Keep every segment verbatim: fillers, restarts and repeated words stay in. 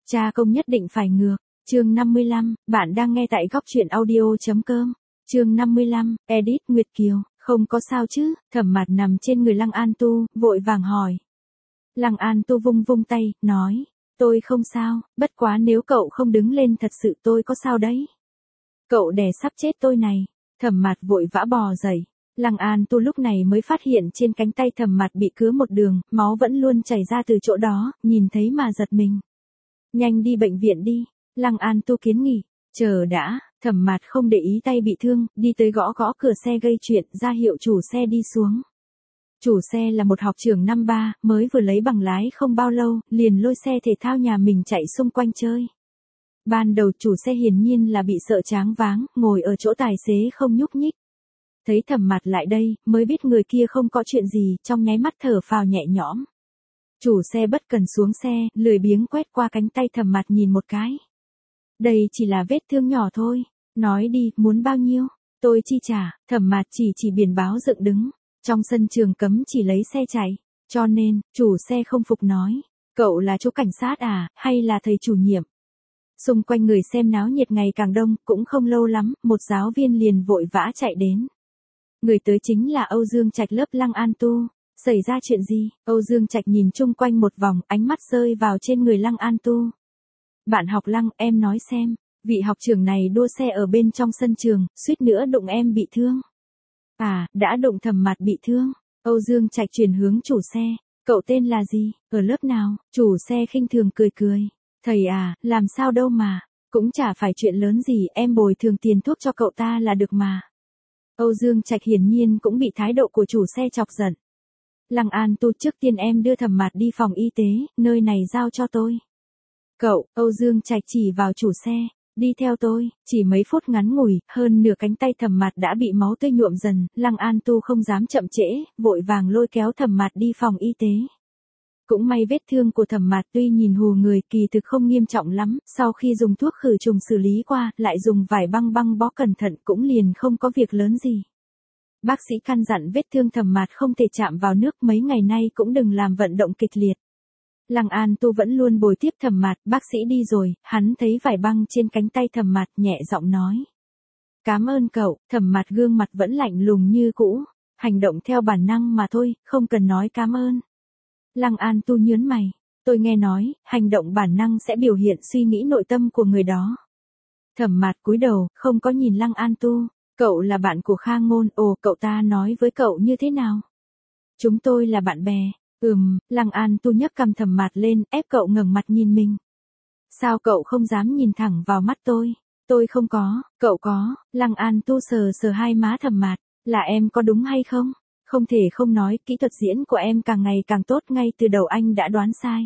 Cha công nhất định phải ngược. Chương năm mươi lăm, bạn đang nghe tại góc truyện audio chấm com. Chương năm mươi lăm, edit Nguyệt Kiều, không có sao chứ? Thẩm Mạt nằm trên người Lăng An Tu, vội vàng hỏi. Lăng An Tu vung vung tay, nói, tôi không sao, bất quá nếu cậu không đứng lên thật sự tôi có sao đấy. Cậu đè sắp chết tôi này. Thẩm Mạt vội vã bò dậy. Lăng An Tu lúc này mới phát hiện trên cánh tay Thẩm Mạt bị cứa một đường, máu vẫn luôn chảy ra từ chỗ đó, nhìn thấy mà giật mình. Nhanh đi bệnh viện đi. Lăng An Tu kiến nghị. Chờ đã. Thẩm Mạt không để ý tay bị thương, đi tới gõ gõ cửa xe gây chuyện, ra hiệu chủ xe đi xuống. Chủ xe là một học trưởng năm ba, mới vừa lấy bằng lái không bao lâu, liền lôi xe thể thao nhà mình chạy xung quanh chơi. Ban đầu chủ xe hiển nhiên là bị sợ choáng váng, ngồi ở chỗ tài xế không nhúc nhích. Thấy Thẩm Mạt lại đây, mới biết người kia không có chuyện gì, trong nháy mắt thở phào nhẹ nhõm. Chủ xe bất cần xuống xe, lười biếng quét qua cánh tay Thẩm Mạt nhìn một cái. Đây chỉ là vết thương nhỏ thôi, nói đi, muốn bao nhiêu, tôi chi trả. Thẩm Mạt chỉ chỉ biển báo dựng đứng, trong sân trường cấm chỉ lấy xe chạy, cho nên, chủ xe không phục nói, cậu là chỗ cảnh sát à, hay là thầy chủ nhiệm? Xung quanh người xem náo nhiệt ngày càng đông, cũng không lâu lắm, một giáo viên liền vội vã chạy đến. Người tới chính là Âu Dương Trạch lớp Lăng An Tu. Xảy ra chuyện gì? Âu Dương Trạch nhìn chung quanh một vòng, ánh mắt rơi vào trên người Lăng An Tu. Bạn học Lăng, em nói xem, vị học trưởng này đua xe ở bên trong sân trường, suýt nữa đụng em bị thương. À, đã đụng Thẩm Mạt bị thương. Âu Dương Trạch chuyển hướng chủ xe, cậu tên là gì, ở lớp nào? Chủ xe khinh thường cười cười. Thầy à, làm sao đâu mà, cũng chả phải chuyện lớn gì, em bồi thường tiền thuốc cho cậu ta là được mà. Âu Dương Trạch hiển nhiên cũng bị thái độ của chủ xe chọc giận. Lăng An Tu, trước tiên em đưa Thẩm Mạt đi phòng y tế, nơi này giao cho tôi. Cậu, Âu Dương Trạch chỉ vào chủ xe, đi theo tôi. Chỉ mấy phút ngắn ngủi, hơn nửa cánh tay Thẩm Mạt đã bị máu tươi nhuộm dần, Lăng An Tu không dám chậm trễ, vội vàng lôi kéo Thẩm Mạt đi phòng y tế. Cũng may vết thương của Thẩm Mạt tuy nhìn hù người, kỳ thực không nghiêm trọng lắm, sau khi dùng thuốc khử trùng xử lý qua, lại dùng vải băng băng bó cẩn thận cũng liền không có việc lớn gì. Bác sĩ căn dặn vết thương Thẩm Mạt không thể chạm vào nước, mấy ngày nay cũng đừng làm vận động kịch liệt. Lăng An Tu vẫn luôn bồi tiếp Thẩm Mạt, bác sĩ đi rồi, hắn thấy vải băng trên cánh tay Thẩm Mạt, nhẹ giọng nói. Cảm ơn cậu. Thẩm Mạt gương mặt vẫn lạnh lùng như cũ, hành động theo bản năng mà thôi, không cần nói cảm ơn. Lăng An Tu nhớn mày, tôi nghe nói, hành động bản năng sẽ biểu hiện suy nghĩ nội tâm của người đó. Thẩm Mạt cúi đầu, không có nhìn Lăng An Tu. Cậu là bạn của Kha Ngôn, ồ, cậu ta nói với cậu như thế nào? Chúng tôi là bạn bè. Ừm, Lăng An Tu nhấc cằm Thẩm Mạt lên, ép cậu ngẩng mặt nhìn mình. Sao cậu không dám nhìn thẳng vào mắt tôi? Tôi không có, cậu có. Lăng An Tu sờ sờ hai má Thẩm Mạt, là em có đúng hay không? Không thể không nói, kỹ thuật diễn của em càng ngày càng tốt, ngay từ đầu anh đã đoán sai.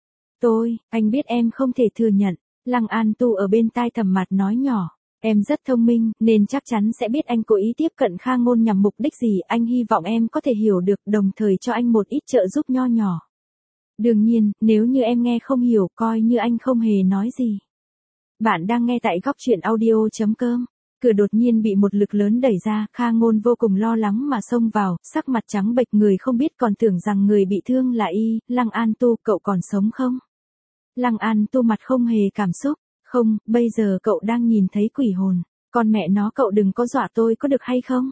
Tôi, anh biết em không thể thừa nhận. Lăng An Tu ở bên tai Thẩm Mạt nói nhỏ. Em rất thông minh, nên chắc chắn sẽ biết anh cố ý tiếp cận Kha Ngôn nhằm mục đích gì, anh hy vọng em có thể hiểu được, đồng thời cho anh một ít trợ giúp nho nhỏ. Đương nhiên, nếu như em nghe không hiểu, coi như anh không hề nói gì. Bạn đang nghe tại góc truyện audio chấm com. Cửa đột nhiên bị một lực lớn đẩy ra, Kha Ngôn vô cùng lo lắng mà xông vào, sắc mặt trắng bệch, người không biết còn tưởng rằng người bị thương là y. Lăng An Tu, cậu còn sống không? Lăng An Tu mặt không hề cảm xúc. Không, bây giờ cậu đang nhìn thấy quỷ hồn. Con mẹ nó, cậu đừng có dọa tôi có được hay không?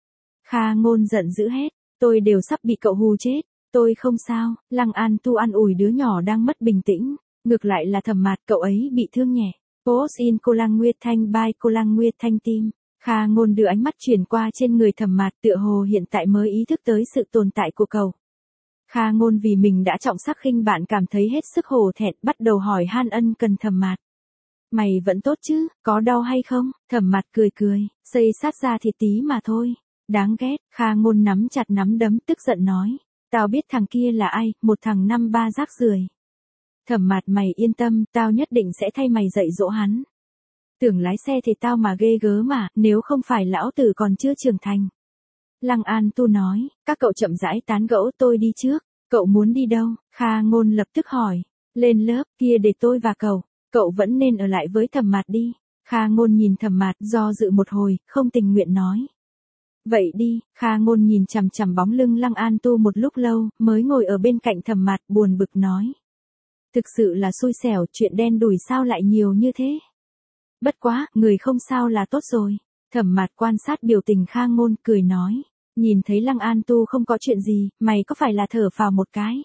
Kha Ngôn giận dữ hét, tôi đều sắp bị cậu hù chết. Tôi không sao. Lăng An Tu an ủi đứa nhỏ đang mất bình tĩnh. Ngược lại là Thẩm Mạt, cậu ấy bị thương nhẹ. Post in Cô Lăng Nguyệt Thanh by Cô Lăng Nguyệt Thanh Team. Kha Ngôn đưa ánh mắt chuyển qua trên người Thẩm Mạt, tựa hồ hiện tại mới ý thức tới sự tồn tại của cậu. Kha Ngôn vì mình đã trọng sắc khinh bạn cảm thấy hết sức hổ thẹn, bắt đầu hỏi han ân cần Thẩm Mạt. Mày vẫn tốt chứ, có đau hay không? Thẩm Mạt cười cười, xây sát ra thịt tí mà thôi. Đáng ghét. Kha Ngôn nắm chặt nắm đấm, tức giận nói. Tao biết thằng kia là ai, một thằng năm ba rác rưởi. Thẩm Mạt, mày yên tâm, tao nhất định sẽ thay mày dạy dỗ hắn. Tưởng lái xe thì tao mà ghê gớm mà, nếu không phải lão tử còn chưa trưởng thành. Lăng An Tu nói, các cậu chậm rãi tán gẫu, tôi đi trước. Cậu muốn đi đâu? Kha Ngôn lập tức hỏi. Lên lớp, kia để tôi và cậu. Cậu vẫn nên ở lại với Thẩm Mạt đi. Kha Ngôn nhìn Thẩm Mạt, do dự một hồi, không tình nguyện nói. Vậy đi. Kha Ngôn nhìn chằm chằm bóng lưng Lăng An Tu một lúc lâu, mới ngồi ở bên cạnh Thẩm Mạt, buồn bực nói. Thực sự là xui xẻo, chuyện đen đủi sao lại nhiều như thế. Bất quá, người không sao là tốt rồi. Thẩm Mạt quan sát biểu tình Kha Ngôn, cười nói. Nhìn thấy Lăng An Tu không có chuyện gì, mày có phải là thở phào một cái?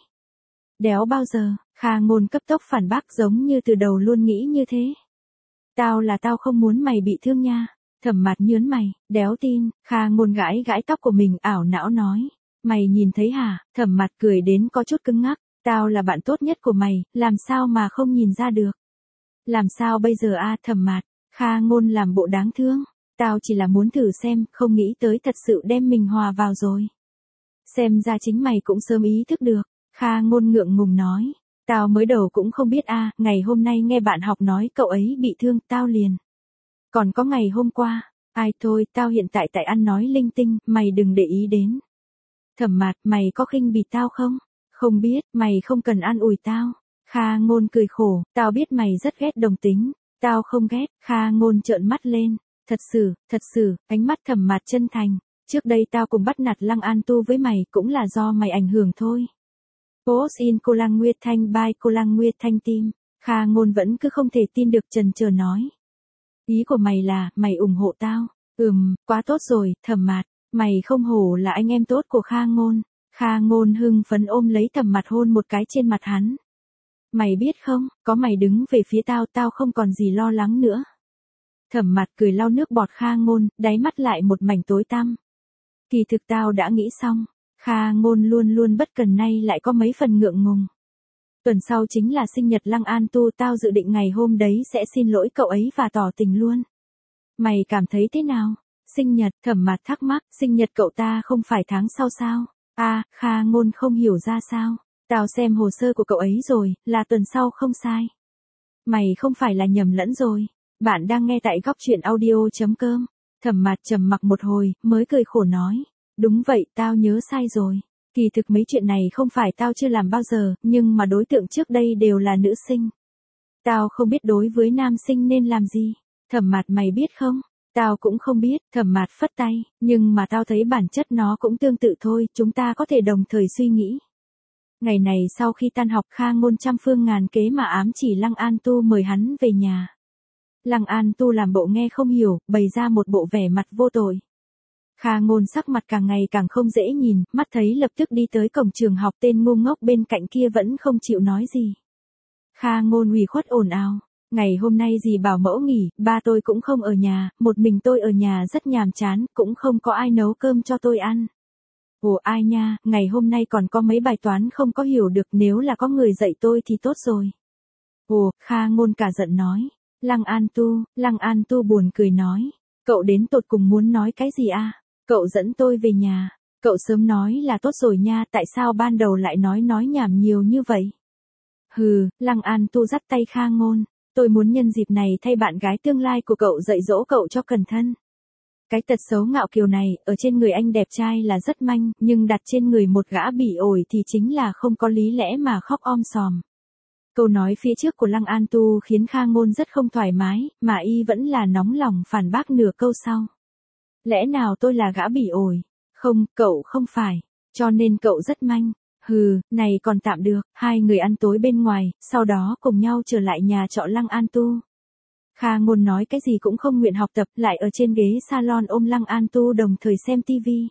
Đéo bao giờ, Kha Ngôn cấp tốc phản bác giống như từ đầu luôn nghĩ như thế. Tao là tao không muốn mày bị thương nha. Thẩm Mạt nhớn mày, đéo tin. Kha Ngôn gãi gãi tóc của mình, ảo não nói. Mày nhìn thấy hả? Thẩm Mạt cười đến có chút cứng ngắc. Tao là bạn tốt nhất của mày, làm sao mà không nhìn ra được? Làm sao bây giờ a? Thẩm Mạt. Kha Ngôn làm bộ đáng thương. Tao chỉ là muốn thử xem, không nghĩ tới thật sự đem mình hòa vào rồi. Xem ra chính mày cũng sớm ý thức được. Kha Ngôn ngượng ngùng nói. Tao mới đầu cũng không biết a, ngày hôm nay nghe bạn học nói cậu ấy bị thương, tao liền. Còn có ngày hôm qua, ai thôi, tao hiện tại tại ăn nói linh tinh, mày đừng để ý đến. Thẩm Mạt, mày có khinh bỉ tao không? Không biết, mày không cần an ủi tao. Kha Ngôn cười khổ, tao biết mày rất ghét đồng tính. Tao không ghét. Kha Ngôn trợn mắt lên. Thật sự, thật sự, ánh mắt Thẩm Mạt chân thành. Trước đây tao cùng bắt nạt Lăng An Tu với mày cũng là do mày ảnh hưởng thôi. Post in cô Lăng Nguyệt Thanh by cô Lăng Nguyệt Thanh team. Kha Ngôn vẫn cứ không thể tin được, chần chờ nói. Ý của mày là, mày ủng hộ tao. Ừm, quá tốt rồi, Thẩm Mạt. Mày không hổ là anh em tốt của Kha Ngôn. Kha Ngôn hưng phấn ôm lấy Thẩm Mạt hôn một cái trên mặt hắn. Mày biết không, có mày đứng về phía tao, tao không còn gì lo lắng nữa. Thẩm Mạt cười lau nước bọt Kha Ngôn, đáy mắt lại một mảnh tối tăm. Kỳ thực tao đã nghĩ xong. Kha Ngôn luôn luôn bất cần, nay lại có mấy phần ngượng ngùng. Tuần sau chính là sinh nhật Lăng An Tu, tao dự định ngày hôm đấy sẽ xin lỗi cậu ấy và tỏ tình luôn. Mày cảm thấy thế nào? Sinh nhật? Thẩm Mạt thắc mắc, sinh nhật cậu ta không phải tháng sau sao? À, Kha Ngôn không hiểu ra sao. Tao xem hồ sơ của cậu ấy rồi, là tuần sau không sai. Mày không phải là nhầm lẫn rồi. Bạn đang nghe tại góc truyện audio chấm com. Thẩm Mạt trầm mặc một hồi, mới cười khổ nói. Đúng vậy, tao nhớ sai rồi. Kỳ thực mấy chuyện này không phải tao chưa làm bao giờ, nhưng mà đối tượng trước đây đều là nữ sinh. Tao không biết đối với nam sinh nên làm gì. Thẩm Mạt, mày biết không? Tao cũng không biết. Thẩm Mạt phất tay, nhưng mà tao thấy bản chất nó cũng tương tự thôi, chúng ta có thể đồng thời suy nghĩ. Ngày này sau khi tan học, Kha Ngôn trăm phương ngàn kế mà ám chỉ Lăng An Tu mời hắn về nhà. Lăng An Tu làm bộ nghe không hiểu, bày ra một bộ vẻ mặt vô tội. Kha Ngôn sắc mặt càng ngày càng không dễ nhìn, mắt thấy lập tức đi tới cổng trường học, tên ngu ngốc bên cạnh kia vẫn không chịu nói gì. Kha Ngôn ủy khuất ồn ào. Ngày hôm nay dì bảo mẫu nghỉ, ba tôi cũng không ở nhà, một mình tôi ở nhà rất nhàm chán, cũng không có ai nấu cơm cho tôi ăn. Ồ ai nha, ngày hôm nay còn có mấy bài toán không có hiểu được, nếu là có người dạy tôi thì tốt rồi. Ồ, Kha Ngôn cả giận nói. Lăng An Tu, Lăng An Tu buồn cười nói. Cậu đến tột cùng muốn nói cái gì à? Cậu dẫn tôi về nhà. Cậu sớm nói là tốt rồi nha, tại sao ban đầu lại nói nói nhảm nhiều như vậy? Hừ, Lăng An Tu dắt tay Kha Ngôn. Tôi muốn nhân dịp này thay bạn gái tương lai của cậu dạy dỗ cậu cho cẩn thận. Cái tật xấu ngạo kiều này, ở trên người anh đẹp trai là rất manh, nhưng đặt trên người một gã bỉ ổi thì chính là không có lý lẽ mà khóc om sòm. Câu nói phía trước của Lăng An Tu khiến Kha Ngôn rất không thoải mái, mà y vẫn là nóng lòng phản bác nửa câu sau. Lẽ nào tôi là gã bỉ ổi? Không, cậu không phải. Cho nên cậu rất manh. Hừ, này còn tạm được. Hai người ăn tối bên ngoài, sau đó cùng nhau trở lại nhà trọ Lăng An Tu. Kha Ngôn nói cái gì cũng không nguyện học tập, lại ở trên ghế salon ôm Lăng An Tu đồng thời xem tivi.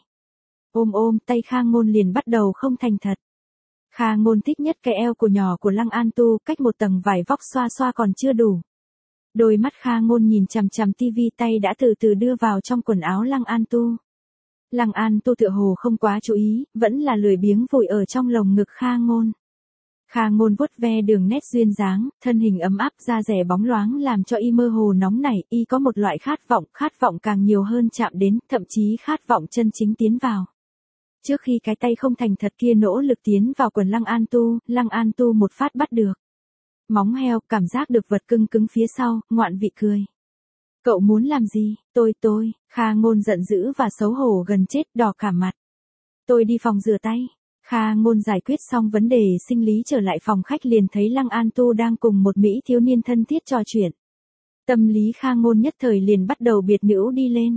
Ôm ôm tay Kha Ngôn liền bắt đầu không thành thật. Kha Ngôn thích nhất cái eo của nhỏ của Lăng An Tu, cách một tầng vải vóc xoa xoa còn chưa đủ. Đôi mắt Kha Ngôn nhìn chằm chằm tivi, tay đã từ từ đưa vào trong quần áo Lăng An Tu. Lăng An Tu tựa hồ không quá chú ý, vẫn là lười biếng vùi ở trong lồng ngực Kha Ngôn. Kha Ngôn vuốt ve đường nét duyên dáng, thân hình ấm áp, da dẻ bóng loáng làm cho y mơ hồ nóng nảy, y có một loại khát vọng, khát vọng càng nhiều hơn chạm đến, thậm chí khát vọng chân chính tiến vào. Trước khi cái tay không thành thật kia nỗ lực tiến vào quần Lăng An Tu, Lăng An Tu một phát bắt được. Móng heo, cảm giác được vật cưng cứng phía sau, ngoạn vị cười. Cậu muốn làm gì? Tôi tôi, Kha Ngôn giận dữ và xấu hổ gần chết, đỏ cả mặt. Tôi đi phòng rửa tay. Kha Ngôn giải quyết xong vấn đề sinh lý trở lại phòng khách liền thấy Lăng An Tu đang cùng một mỹ thiếu niên thân thiết trò chuyện. Tâm lý Kha Ngôn nhất thời liền bắt đầu biệt nữ đi lên.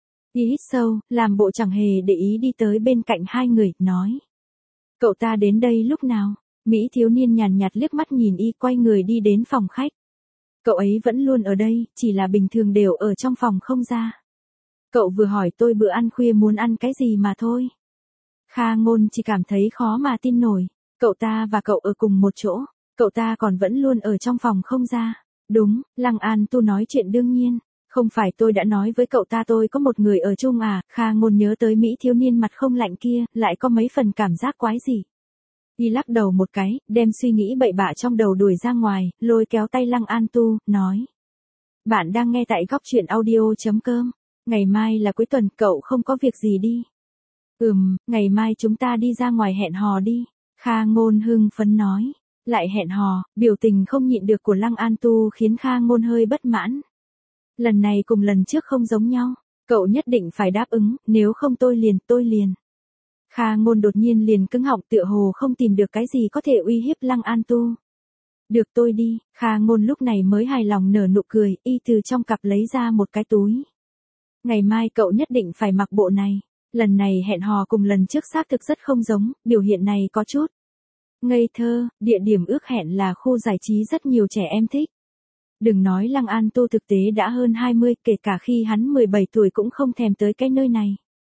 Y hít sâu, làm bộ chẳng hề để ý đi tới bên cạnh hai người, nói. Cậu ta đến đây lúc nào? Mỹ thiếu niên nhàn nhạt liếc mắt nhìn y quay người đi đến phòng khách. Cậu ấy vẫn luôn ở đây, chỉ là bình thường đều ở trong phòng không ra. Cậu vừa hỏi tôi bữa ăn khuya muốn ăn cái gì mà thôi. Kha Ngôn chỉ cảm thấy khó mà tin nổi. Cậu ta và cậu ở cùng một chỗ. Cậu ta còn vẫn luôn ở trong phòng không ra. Đúng, Lăng An Tu nói chuyện đương nhiên. Không phải tôi đã nói với cậu ta tôi có một người ở chung à. Kha Ngôn nhớ tới Mỹ thiếu niên mặt không lạnh kia, lại có mấy phần cảm giác quái gì. Y lắc đầu một cái, đem suy nghĩ bậy bạ trong đầu đuổi ra ngoài, lôi kéo tay Lăng An Tu, nói. Bạn đang nghe tại góc chuyện audio.com. Ngày mai là cuối tuần, cậu không có việc gì đi. Ừm, ngày mai chúng ta đi ra ngoài hẹn hò đi. Kha Ngôn hưng phấn nói. Lại hẹn hò, biểu tình không nhịn được của Lăng An Tu khiến Kha Ngôn hơi bất mãn. Lần này cùng lần trước không giống nhau. Cậu nhất định phải đáp ứng, nếu không tôi liền, tôi liền. Kha Ngôn đột nhiên liền cứng họng tựa hồ không tìm được cái gì có thể uy hiếp Lăng An Tu. Được tôi đi, Kha Ngôn lúc này mới hài lòng nở nụ cười, y từ trong cặp lấy ra một cái túi. Ngày mai cậu nhất định phải mặc bộ này. Lần này hẹn hò cùng lần trước xác thực rất không giống, biểu hiện này có chút ngây thơ, địa điểm ước hẹn là khu giải trí rất nhiều trẻ em thích. Đừng nói Lăng An Tu thực tế đã hơn hai mươi, kể cả khi hắn mười bảy tuổi cũng không thèm tới cái nơi này.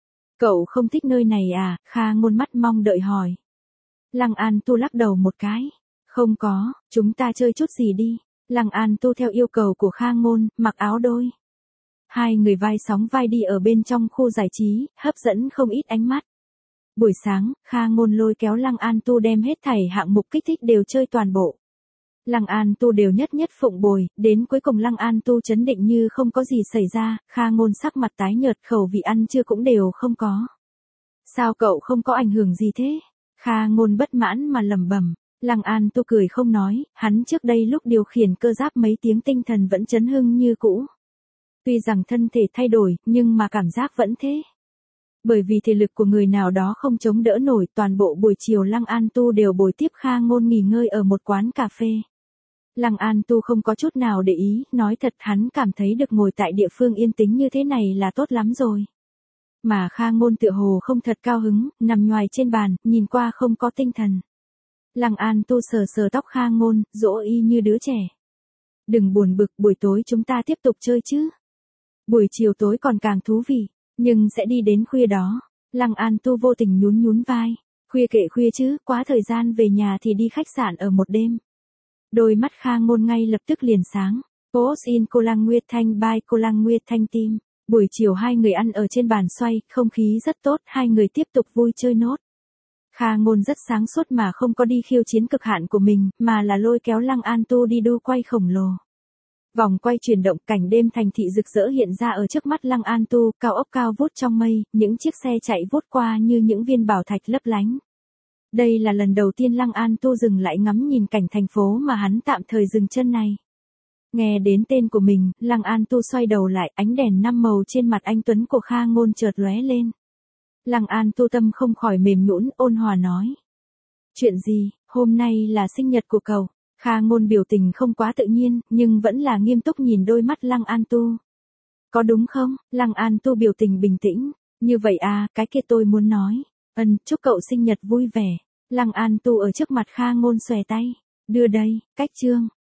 Cậu không thích nơi này à? Kha Ngôn mắt mong đợi hỏi. Lăng An Tu lắc đầu một cái. Không có, chúng ta chơi chút gì đi. Lăng An Tu theo yêu cầu của Kha Ngôn, mặc áo đôi. Hai người vai sóng vai đi ở bên trong khu giải trí, hấp dẫn không ít ánh mắt. Buổi sáng, Kha Ngôn lôi kéo Lăng An Tu đem hết thảy hạng mục kích thích đều chơi toàn bộ. Lăng An Tu đều nhất nhất phụng bồi, đến cuối cùng Lăng An Tu chấn định như không có gì xảy ra, Kha Ngôn sắc mặt tái nhợt, khẩu vị ăn trưa cũng đều không có. Sao cậu không có ảnh hưởng gì thế? Kha Ngôn bất mãn mà lẩm bẩm. Lăng An Tu cười không nói, hắn trước đây lúc điều khiển cơ giáp mấy tiếng tinh thần vẫn chấn hưng như cũ. Tuy rằng thân thể thay đổi, nhưng mà cảm giác vẫn thế. Bởi vì thể lực của người nào đó không chống đỡ nổi, toàn bộ buổi chiều Lăng An Tu đều bồi tiếp Kha Ngôn nghỉ ngơi ở một quán cà phê. Lăng An Tu không có chút nào để ý, nói thật hắn cảm thấy được ngồi tại địa phương yên tĩnh như thế này là tốt lắm rồi. Mà Kha Ngôn tựa hồ không thật cao hứng, nằm nhoài trên bàn, nhìn qua không có tinh thần. Lăng An Tu sờ sờ tóc Kha Ngôn, dỗ y như đứa trẻ. Đừng buồn bực, buổi tối chúng ta tiếp tục chơi chứ. Buổi chiều tối còn càng thú vị, nhưng sẽ đi đến khuya đó. Lăng An Tu vô tình nhún nhún vai. Khuya kệ khuya chứ, quá thời gian về nhà thì đi khách sạn ở một đêm. Đôi mắt Kha Ngôn ngay lập tức liền sáng. Post in Cô Lăng Nguyệt Thanh by Cô Lăng Nguyệt Thanh team. Buổi chiều hai người ăn ở trên bàn xoay, không khí rất tốt, hai người tiếp tục vui chơi nốt. Kha Ngôn rất sáng suốt mà không có đi khiêu chiến cực hạn của mình, mà là lôi kéo Lăng An Tu đi đu quay khổng lồ. Vòng quay chuyển động, cảnh đêm thành thị rực rỡ hiện ra ở trước mắt Lăng An Tu, cao ốc cao vút trong mây, những chiếc xe chạy vút qua như những viên bảo thạch lấp lánh. Đây là lần đầu tiên Lăng An Tu dừng lại ngắm nhìn cảnh thành phố mà hắn tạm thời dừng chân này. Nghe đến tên của mình, Lăng An Tu xoay đầu lại, ánh đèn năm màu trên mặt anh tuấn của Kha Ngôn chợt lóe lên. Lăng An Tu tâm không khỏi mềm nhũn, ôn hòa nói. Chuyện gì, hôm nay là sinh nhật của cậu. Kha Ngôn biểu tình không quá tự nhiên, nhưng vẫn là nghiêm túc nhìn đôi mắt Lăng An Tu. Có đúng không? Lăng An Tu biểu tình bình tĩnh. Như vậy à, cái kia tôi muốn nói. Ân, chúc cậu sinh nhật vui vẻ. Lăng An Tu ở trước mặt Kha Ngôn xòe tay. Đưa đây, cách chương.